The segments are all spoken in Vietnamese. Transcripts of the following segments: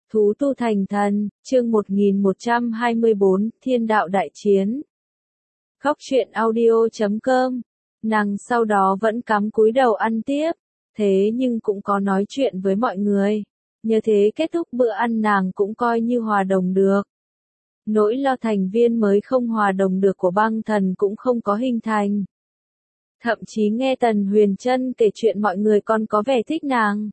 Thú tu thành thần, chương 1124, Thiên đạo đại chiến. Khóc chuyện audio.com. Nàng sau đó vẫn cắm cúi đầu ăn tiếp, thế nhưng cũng có nói chuyện với mọi người. Nhờ thế kết thúc bữa ăn nàng cũng coi như hòa đồng được. Nỗi lo thành viên mới không hòa đồng được của băng thần cũng không có hình thành. Thậm chí nghe Tần Huyền Trân kể chuyện mọi người còn có vẻ thích nàng.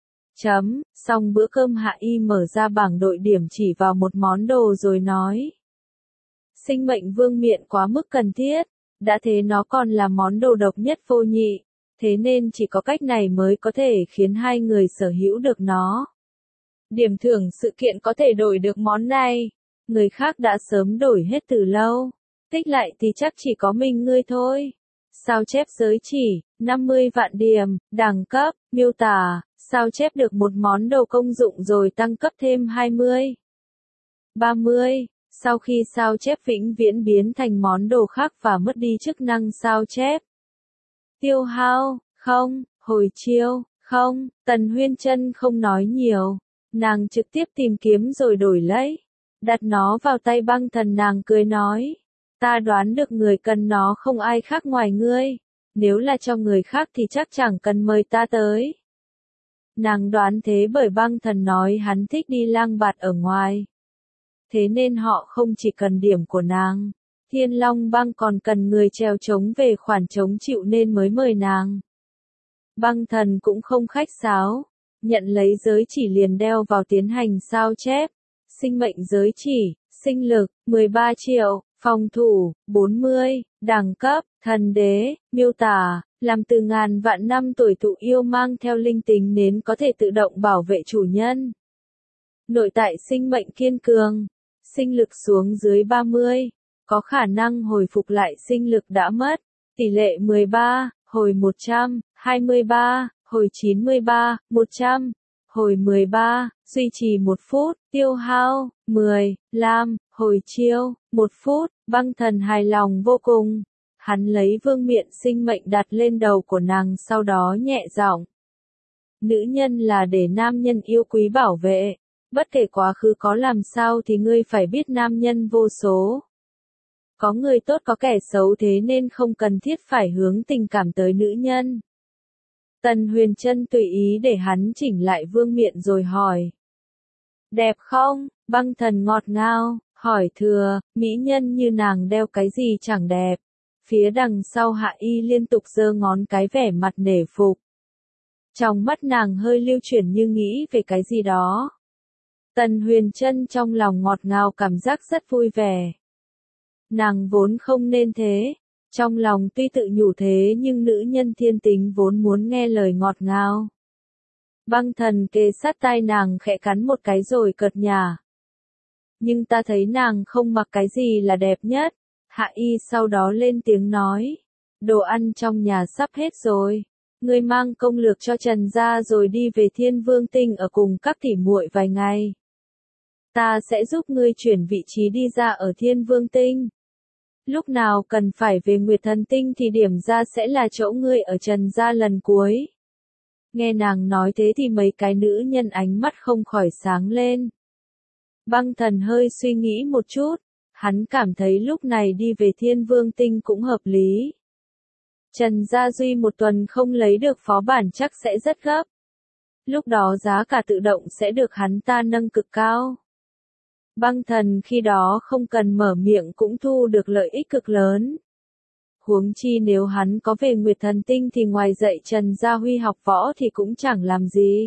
Xong bữa cơm Hạ Y mở ra bảng đội điểm chỉ vào một món đồ rồi nói. Sinh mệnh vương miện quá mức cần thiết, đã thế nó còn là món đồ độc nhất vô nhị, thế nên chỉ có cách này mới có thể khiến hai người sở hữu được nó. Điểm thưởng sự kiện có thể đổi được món này, người khác đã sớm đổi hết từ lâu, tích lại thì chắc chỉ có mình ngươi thôi. Sao chép giới chỉ, 50 vạn điểm, đẳng cấp, miêu tả, sao chép được một món đồ công dụng rồi tăng cấp thêm 20. 30. Sau khi sao chép vĩnh viễn biến thành món đồ khác và mất đi chức năng sao chép. Tiêu hao, không, hồi chiêu, không, Tần Huyền Trân không nói nhiều, nàng trực tiếp tìm kiếm rồi đổi lấy. Đặt nó vào tay băng thần, nàng cười nói. Ta đoán được người cần nó không ai khác ngoài ngươi, nếu là cho người khác thì chắc chẳng cần mời ta tới. Nàng đoán thế bởi băng thần nói hắn thích đi lang bạt ở ngoài. Thế nên họ không chỉ cần điểm của nàng, Thiên Long băng còn cần người treo trống về khoản chống chịu nên mới mời nàng. Băng thần cũng không khách sáo, nhận lấy giới chỉ liền đeo vào tiến hành sao chép. Sinh mệnh giới chỉ, sinh lực, 13 triệu, phòng thủ, 40, đẳng cấp, thần đế, miêu tả, làm từ ngàn vạn năm tuổi thụ yêu mang theo linh tính nến có thể tự động bảo vệ chủ nhân. Nội tại sinh mệnh kiên cường, sinh lực xuống dưới 30, có khả năng hồi phục lại sinh lực đã mất, tỷ lệ 13, hồi 100, 23, hồi 93, 100. Hồi 13, duy trì 1 phút, tiêu hao, 10, lam, hồi chiêu, 1 phút, băng thần hài lòng vô cùng. Hắn lấy vương miện sinh mệnh đặt lên đầu của nàng sau đó nhẹ giọng. Nữ nhân là để nam nhân yêu quý bảo vệ, bất kể quá khứ có làm sao thì ngươi phải biết nam nhân vô số. Có người tốt có kẻ xấu thế nên không cần thiết phải hướng tình cảm tới nữ nhân. Tần Huyền Trân tùy ý để hắn chỉnh lại vương miện rồi hỏi. Đẹp không? Băng thần ngọt ngào, hỏi thừa, mỹ nhân như nàng đeo cái gì chẳng đẹp. Phía đằng sau Hạ Y liên tục giơ ngón cái vẻ mặt nể phục. Trong mắt nàng hơi lưu chuyển như nghĩ về cái gì đó. Tần Huyền Trân trong lòng ngọt ngào cảm giác rất vui vẻ. Nàng vốn không nên thế. Trong lòng tuy tự nhủ thế nhưng nữ nhân thiên tính vốn muốn nghe lời ngọt ngào. Băng thần kề sát tai nàng khẽ cắn một cái rồi cợt nhả. Nhưng ta thấy nàng không mặc cái gì là đẹp nhất. Hạ Y sau đó lên tiếng nói. Đồ ăn trong nhà sắp hết rồi. Ngươi mang công lược cho Trần gia rồi đi về Thiên Vương Tinh ở cùng các tỉ muội vài ngày. Ta sẽ giúp ngươi chuyển vị trí đi ra ở Thiên Vương Tinh. Lúc nào cần phải về Nguyệt Thần Tinh thì điểm ra sẽ là chỗ ngươi ở Trần gia lần cuối. Nghe nàng nói thế thì mấy cái nữ nhân ánh mắt không khỏi sáng lên. Băng thần hơi suy nghĩ một chút, hắn cảm thấy lúc này đi về Thiên Vương Tinh cũng hợp lý. Trần gia duy một tuần không lấy được phó bản chắc sẽ rất gấp. Lúc đó giá cả tự động sẽ được hắn ta nâng cực cao. Băng thần khi đó không cần mở miệng cũng thu được lợi ích cực lớn. Huống chi nếu hắn có về Nguyệt Thần Tinh thì ngoài dạy Trần Gia Huy học võ thì cũng chẳng làm gì.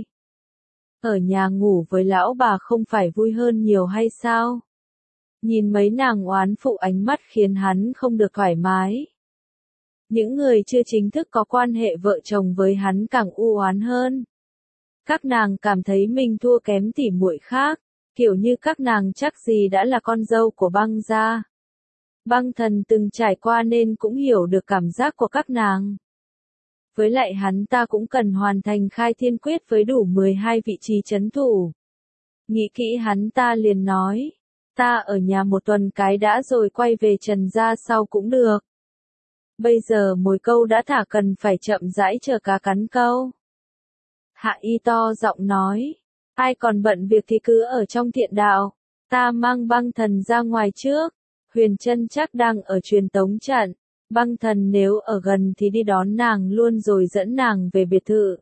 Ở nhà ngủ với lão bà không phải vui hơn nhiều hay sao? Nhìn mấy nàng oán phụ ánh mắt khiến hắn không được thoải mái. Những người chưa chính thức có quan hệ vợ chồng với hắn càng u oán hơn. Các nàng cảm thấy mình thua kém tỉ muội khác. Kiểu như các nàng chắc gì đã là con dâu của băng gia. Băng thần từng trải qua nên cũng hiểu được cảm giác của các nàng. Với lại hắn ta cũng cần hoàn thành khai thiên quyết với đủ 12 vị trí trấn thủ. Nghĩ kỹ hắn ta liền nói. Ta ở nhà một tuần cái đã rồi quay về Trần gia sau cũng được. Bây giờ mồi câu đã thả cần phải chậm rãi chờ cá cắn câu. Hạ Y to giọng nói. Ai còn bận việc thì cứ ở trong thiện đạo. Ta mang băng thần ra ngoài trước. Huyền Trân chắc đang ở truyền tống trận. Băng thần nếu ở gần thì đi đón nàng luôn rồi dẫn nàng về biệt thự.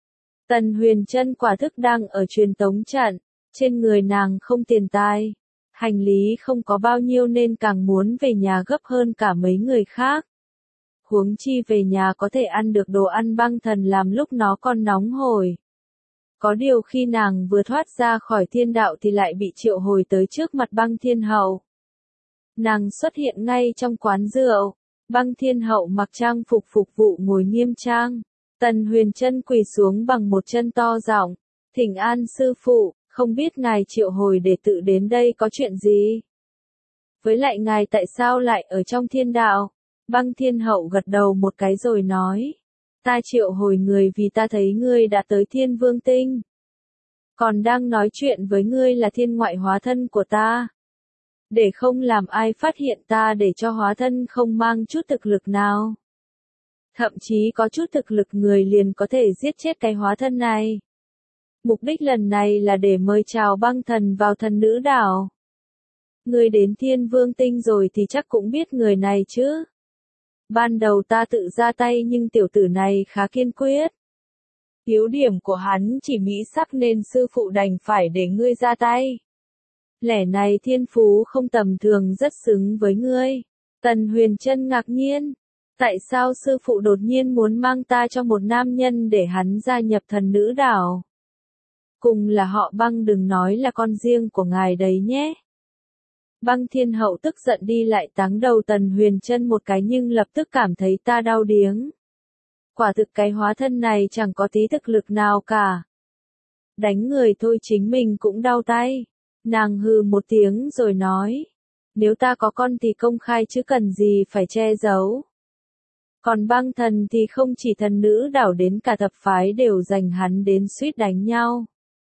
Tần Huyền Trân quả thức đang ở truyền tống trận. Trên người nàng không tiền tài. Hành lý không có bao nhiêu nên càng muốn về nhà gấp hơn cả mấy người khác. Huống chi về nhà có thể ăn được đồ ăn băng thần làm lúc nó còn nóng hổi. Có điều khi nàng vừa thoát ra khỏi thiên đạo thì lại bị triệu hồi tới trước mặt băng thiên hậu. Nàng xuất hiện ngay trong quán rượu. Băng thiên hậu mặc trang phục phục vụ ngồi nghiêm trang. Tần Huyền Trân quỳ xuống bằng một chân to giọng. Thỉnh an sư phụ, không biết ngài triệu hồi để tự đến đây có chuyện gì? Với lại ngài tại sao lại ở trong thiên đạo? Băng thiên hậu gật đầu một cái rồi nói. Ta triệu hồi người vì ta thấy ngươi đã tới thiên vương tinh. Còn đang nói chuyện với ngươi là thiên ngoại hóa thân của ta. Để không làm ai phát hiện ta để cho hóa thân không mang chút thực lực nào. Thậm chí có chút thực lực người liền có thể giết chết cái hóa thân này. Mục đích lần này là để mời chào băng thần vào thần nữ đảo. Ngươi đến thiên vương tinh rồi thì chắc cũng biết người này chứ. Ban đầu ta tự ra tay nhưng tiểu tử này khá kiên quyết. Yếu điểm của hắn chỉ mỹ sắc nên sư phụ đành phải để ngươi ra tay. Lẽ này thiên phú không tầm thường rất xứng với ngươi. Tần Huyền Trân ngạc nhiên. Tại sao sư phụ đột nhiên muốn mang ta cho một nam nhân để hắn gia nhập thần nữ đảo? Cùng là họ Băng, đừng nói là con riêng của ngài đấy nhé. Băng thiên hậu tức giận đi lại táng đầu Tần Huyền Trân một cái nhưng lập tức cảm thấy ta đau điếng. Quả thực cái hóa thân này chẳng có tí thực lực nào cả. Đánh người thôi chính mình cũng đau tay. Nàng hừ một tiếng rồi nói. Nếu ta có con thì công khai chứ cần gì phải che giấu. Còn băng thần thì không chỉ thần nữ đảo đến cả thập phái đều giành hắn đến suýt đánh nhau.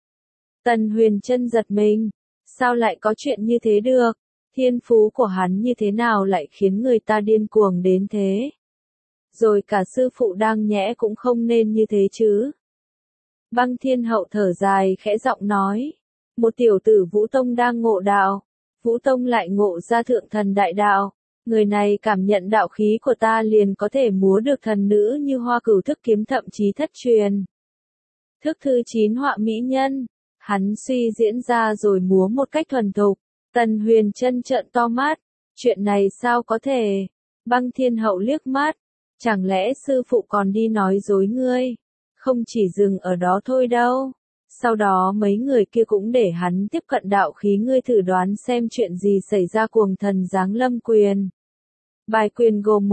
Tần Huyền Trân giật mình. Sao lại có chuyện như thế được? Thiên phú của hắn như thế nào lại khiến người ta điên cuồng đến thế? Rồi cả sư phụ đang nhẽ cũng không nên như thế chứ. Băng thiên hậu thở dài khẽ giọng nói. Một tiểu tử Vũ Tông đang ngộ đạo. Vũ Tông lại ngộ ra thượng thần đại đạo. Người này cảm nhận đạo khí của ta liền có thể múa được thần nữ như hoa cửu thức kiếm thậm chí thất truyền. Thức thứ 9 họa mỹ nhân. Hắn suy diễn ra rồi múa một cách thuần thục. Tần Huyền Trân trợn to mắt. Chuyện này sao có thể? Băng thiên hậu liếc mắt. Chẳng lẽ sư phụ còn đi nói dối ngươi? Không chỉ dừng ở đó thôi đâu. Sau đó mấy người kia cũng để hắn tiếp cận đạo khí, ngươi thử đoán xem chuyện gì xảy ra. Cuồng thần giáng lâm quyền. Bài quyền gồm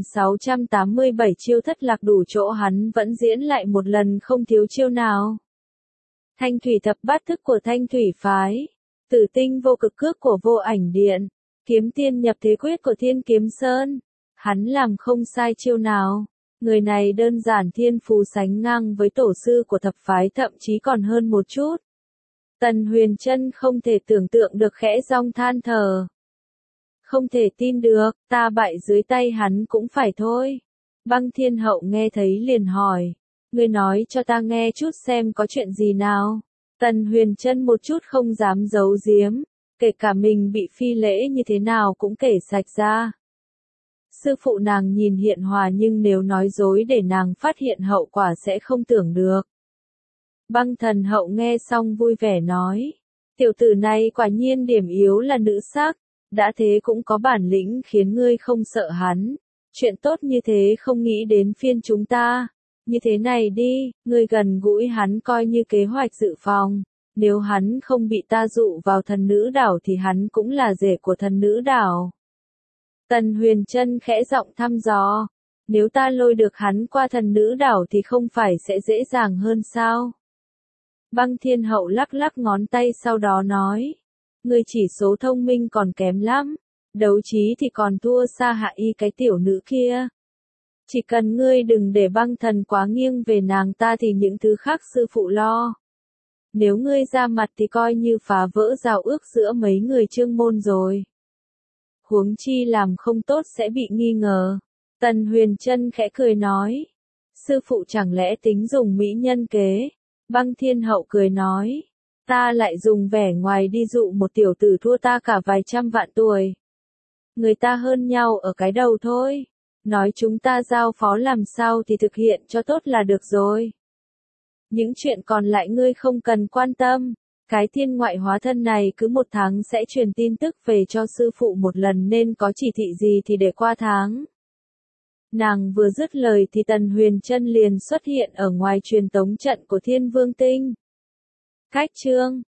1687 chiêu thất lạc, đủ chỗ hắn vẫn diễn lại một lần không thiếu chiêu nào. Thanh thủy thập bát thức của thanh thủy phái. Tử tinh vô cực cước của vô ảnh điện. Kiếm tiên nhập thế quyết của thiên kiếm sơn. Hắn làm không sai chiêu nào. Người này đơn giản thiên phú sánh ngang với tổ sư của thập phái, thậm chí còn hơn một chút. Tần Huyền Trân không thể tưởng tượng được, khẽ rong than thở. Không thể tin được, ta bại dưới tay hắn cũng phải thôi. Băng thiên hậu nghe thấy liền hỏi. Ngươi nói cho ta nghe chút xem có chuyện gì nào. Tần Huyền Trân một chút không dám giấu giếm. Kể cả mình bị phi lễ như thế nào cũng kể sạch ra. Sư phụ nàng nhìn hiền hòa nhưng nếu nói dối để nàng phát hiện hậu quả sẽ không tưởng được. Băng thần hậu nghe xong vui vẻ nói. Tiểu tử này quả nhiên điểm yếu là nữ sắc. Đã thế cũng có bản lĩnh khiến ngươi không sợ hắn. Chuyện tốt như thế không nghĩ đến phiên chúng ta. Như thế này đi, ngươi gần gũi hắn coi như kế hoạch dự phòng. Nếu hắn không bị ta dụ vào thần nữ đảo thì hắn cũng là rể của thần nữ đảo. Tần Huyền Trân khẽ giọng thăm dò. Nếu ta lôi được hắn qua thần nữ đảo thì không phải sẽ dễ dàng hơn sao? Băng thiên hậu lắc lắc ngón tay sau đó nói. Ngươi chỉ số thông minh còn kém lắm. Đấu trí thì còn thua xa Hạ Y cái tiểu nữ kia. Chỉ cần ngươi đừng để băng thần quá nghiêng về nàng ta thì những thứ khác sư phụ lo. Nếu ngươi ra mặt thì coi như phá vỡ giao ước giữa mấy người Trương môn rồi. Huống chi làm không tốt sẽ bị nghi ngờ. Tần Huyền Trân khẽ cười nói. Sư phụ chẳng lẽ tính dùng mỹ nhân kế? Băng thiên hậu cười nói. Ta lại dùng vẻ ngoài đi dụ một tiểu tử thua ta cả vài trăm vạn tuổi. Người ta hơn nhau ở cái đầu thôi. Nói chúng ta giao phó làm sao thì thực hiện cho tốt là được rồi. Những chuyện còn lại ngươi không cần quan tâm. Cái thiên ngoại hóa thân này cứ một tháng sẽ truyền tin tức về cho sư phụ một lần nên có chỉ thị gì thì để qua tháng. Nàng vừa dứt lời thì Tần Huyền Trân liền xuất hiện ở ngoài truyền tống trận của Thiên Vương Tinh. Khách trương,